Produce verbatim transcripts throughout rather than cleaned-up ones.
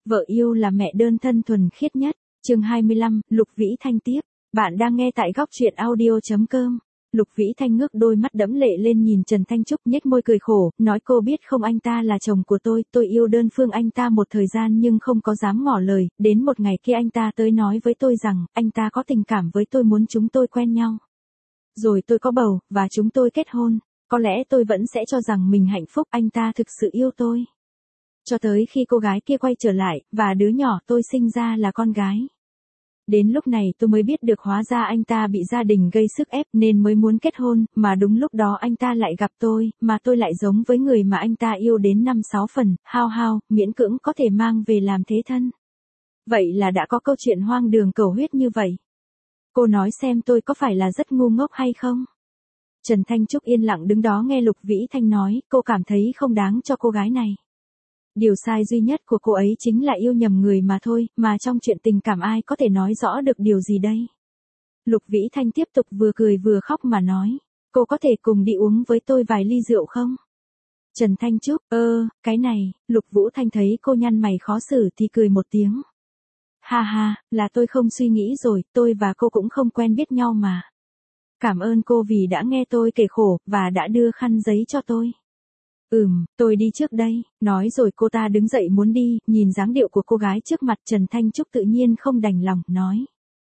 Vợ yêu là mẹ đơn thân thuần khiết nhất. Chương hai mươi lăm, Lục Vĩ Thanh tiếp. Bạn đang nghe tại góc truyện audio chấm com. Lục Vĩ Thanh ngước đôi mắt đẫm lệ lên nhìn Trần Thanh Trúc, nhếch môi cười khổ, nói cô biết không, anh ta là chồng của tôi, tôi yêu đơn phương anh ta một thời gian nhưng không có dám ngỏ lời, đến một ngày kia anh ta tới nói với tôi rằng, anh ta có tình cảm với tôi, muốn chúng tôi quen nhau. Rồi tôi có bầu, và chúng tôi kết hôn, có lẽ tôi vẫn sẽ cho rằng mình hạnh phúc, anh ta thực sự yêu tôi. Cho tới khi cô gái kia quay trở lại, và đứa nhỏ tôi sinh ra là con gái. Đến lúc này tôi mới biết được hóa ra anh ta bị gia đình gây sức ép nên mới muốn kết hôn, mà đúng lúc đó anh ta lại gặp tôi, mà tôi lại giống với người mà anh ta yêu đến năm sáu phần, hao hao, miễn cưỡng có thể mang về làm thế thân. Vậy là đã có câu chuyện hoang đường cầu huyết như vậy. Cô nói xem tôi có phải là rất ngu ngốc hay không? Trần Thanh Trúc yên lặng đứng đó nghe Lục Vĩ Thanh nói, cô cảm thấy không đáng cho cô gái này. Điều sai duy nhất của cô ấy chính là yêu nhầm người mà thôi, mà trong chuyện tình cảm ai có thể nói rõ được điều gì đây? Lục Vĩ Thanh tiếp tục vừa cười vừa khóc mà nói, cô có thể cùng đi uống với tôi vài ly rượu không? Trần Thanh Trúc, ơ, cái này, Lục Vũ Thanh thấy cô nhăn mày khó xử thì cười một tiếng. Ha ha, là tôi không suy nghĩ rồi, tôi và cô cũng không quen biết nhau mà. Cảm ơn cô vì đã nghe tôi kể khổ, và đã đưa khăn giấy cho tôi. Ừm, tôi đi trước đây, nói rồi cô ta đứng dậy muốn đi, nhìn dáng điệu của cô gái trước mặt Trần Thanh Trúc tự nhiên không đành lòng, nói.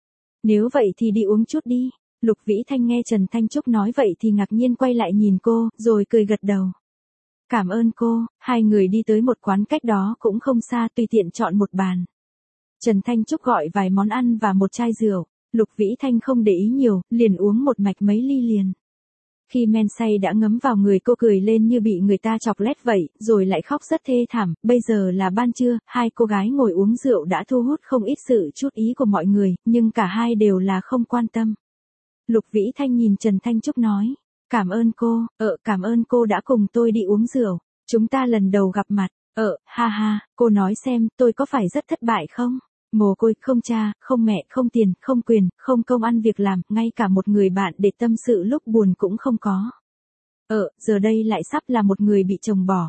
Nếu vậy thì đi uống chút đi. Lục Vĩ Thanh nghe Trần Thanh Trúc nói vậy thì ngạc nhiên quay lại nhìn cô, rồi cười gật đầu. Cảm ơn cô, hai người đi tới một quán cách đó cũng không xa, tùy tiện chọn một bàn. Trần Thanh Trúc gọi vài món ăn và một chai rượu, Lục Vĩ Thanh không để ý nhiều, liền uống một mạch mấy ly liền. Khi men say đã ngấm vào người cô cười lên như bị người ta chọc lét vậy, rồi lại khóc rất thê thảm, bây giờ là ban trưa, hai cô gái ngồi uống rượu đã thu hút không ít sự chú ý của mọi người, nhưng cả hai đều là không quan tâm. Lục Vĩ Thanh nhìn Trần Thanh Trúc nói, cảm ơn cô, ờ, cảm ơn cô đã cùng tôi đi uống rượu, chúng ta lần đầu gặp mặt, ờ, ha ha, cô nói xem, tôi có phải rất thất bại không? Mồ côi, không cha, không mẹ, không tiền, không quyền, không công ăn việc làm, ngay cả một người bạn để tâm sự lúc buồn cũng không có. Ờ, giờ đây lại sắp là một người bị chồng bỏ.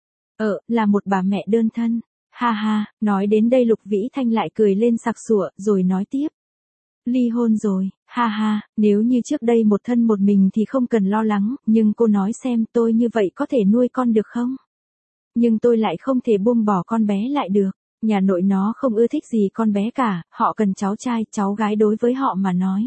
Ờ, là một bà mẹ đơn thân. Ha ha, nói đến đây Lục Vĩ Thanh lại cười lên sặc sụa, rồi nói tiếp. Ly hôn rồi, ha ha, nếu như trước đây một thân một mình thì không cần lo lắng, nhưng cô nói xem tôi như vậy có thể nuôi con được không? Nhưng tôi lại không thể buông bỏ con bé lại được. Nhà nội nó không ưa thích gì con bé cả, họ cần cháu trai, cháu gái đối với họ mà nói.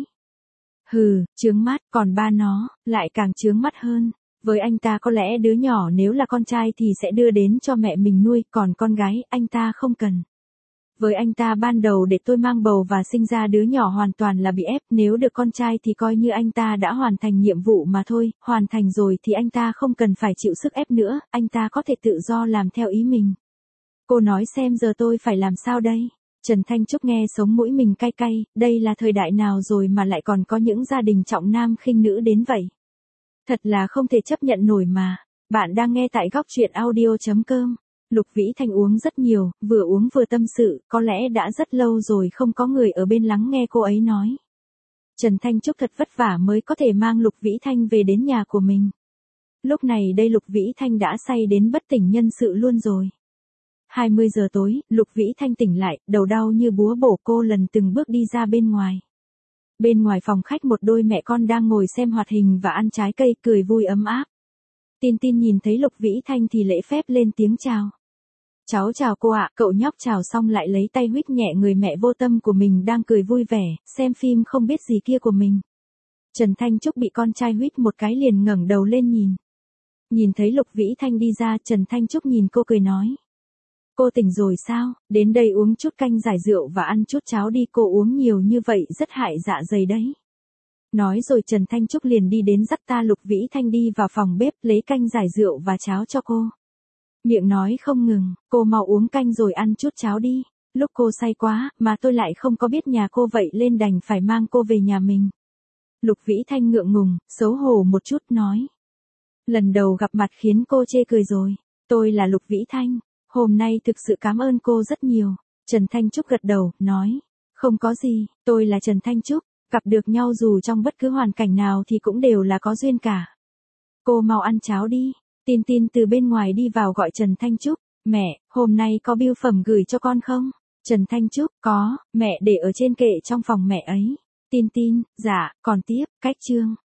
Hừ, chướng mắt, còn ba nó, lại càng chướng mắt hơn. Với anh ta có lẽ đứa nhỏ nếu là con trai thì sẽ đưa đến cho mẹ mình nuôi, còn con gái, anh ta không cần. Với anh ta ban đầu để tôi mang bầu và sinh ra đứa nhỏ hoàn toàn là bị ép, nếu được con trai thì coi như anh ta đã hoàn thành nhiệm vụ mà thôi, hoàn thành rồi thì anh ta không cần phải chịu sức ép nữa, anh ta có thể tự do làm theo ý mình. Cô nói xem giờ tôi phải làm sao đây? Trần Thanh Trúc nghe sống mũi mình cay cay, đây là thời đại nào rồi mà lại còn có những gia đình trọng nam khinh nữ đến vậy? Thật là không thể chấp nhận nổi mà. Bạn đang nghe tại góc truyện audio chấm com. Lục Vĩ Thanh uống rất nhiều, vừa uống vừa tâm sự, có lẽ đã rất lâu rồi không có người ở bên lắng nghe cô ấy nói. Trần Thanh Trúc thật vất vả mới có thể mang Lục Vĩ Thanh về đến nhà của mình. Lúc này đây Lục Vĩ Thanh đã say đến bất tỉnh nhân sự luôn rồi. hai mươi giờ tối, Lục Vĩ Thanh tỉnh lại, đầu đau như búa bổ, cô lần từng bước đi ra bên ngoài. Bên ngoài phòng khách một đôi mẹ con đang ngồi xem hoạt hình và ăn trái cây, cười vui ấm áp. Tin Tin nhìn thấy Lục Vĩ Thanh thì lễ phép lên tiếng chào. Cháu chào cô ạ, cậu nhóc chào xong lại lấy tay huých nhẹ người mẹ vô tâm của mình đang cười vui vẻ, xem phim không biết gì kia của mình. Trần Thanh Trúc bị con trai huých một cái liền ngẩng đầu lên nhìn. Nhìn thấy Lục Vĩ Thanh đi ra, Trần Thanh Trúc nhìn cô cười nói. Cô tỉnh rồi sao, đến đây uống chút canh giải rượu và ăn chút cháo đi, cô uống nhiều như vậy rất hại dạ dày đấy. Nói rồi Trần Thanh Trúc liền đi đến dắt ta Lục Vĩ Thanh đi vào phòng bếp lấy canh giải rượu và cháo cho cô. Miệng nói không ngừng, cô mau uống canh rồi ăn chút cháo đi, lúc cô say quá mà tôi lại không có biết nhà cô vậy nên đành phải mang cô về nhà mình. Lục Vĩ Thanh ngượng ngùng, xấu hổ một chút nói. Lần đầu gặp mặt khiến cô chê cười rồi, tôi là Lục Vĩ Thanh. Hôm nay thực sự cảm ơn cô rất nhiều. Trần Thanh Trúc gật đầu, nói. Không có gì, tôi là Trần Thanh Trúc, gặp được nhau dù trong bất cứ hoàn cảnh nào thì cũng đều là có duyên cả. Cô mau ăn cháo đi. Tin Tin từ bên ngoài đi vào gọi Trần Thanh Trúc. Mẹ, hôm nay có bưu phẩm gửi cho con không? Trần Thanh Trúc, có, mẹ để ở trên kệ trong phòng mẹ ấy. Tin tin, dạ, còn tiếp, cách chương.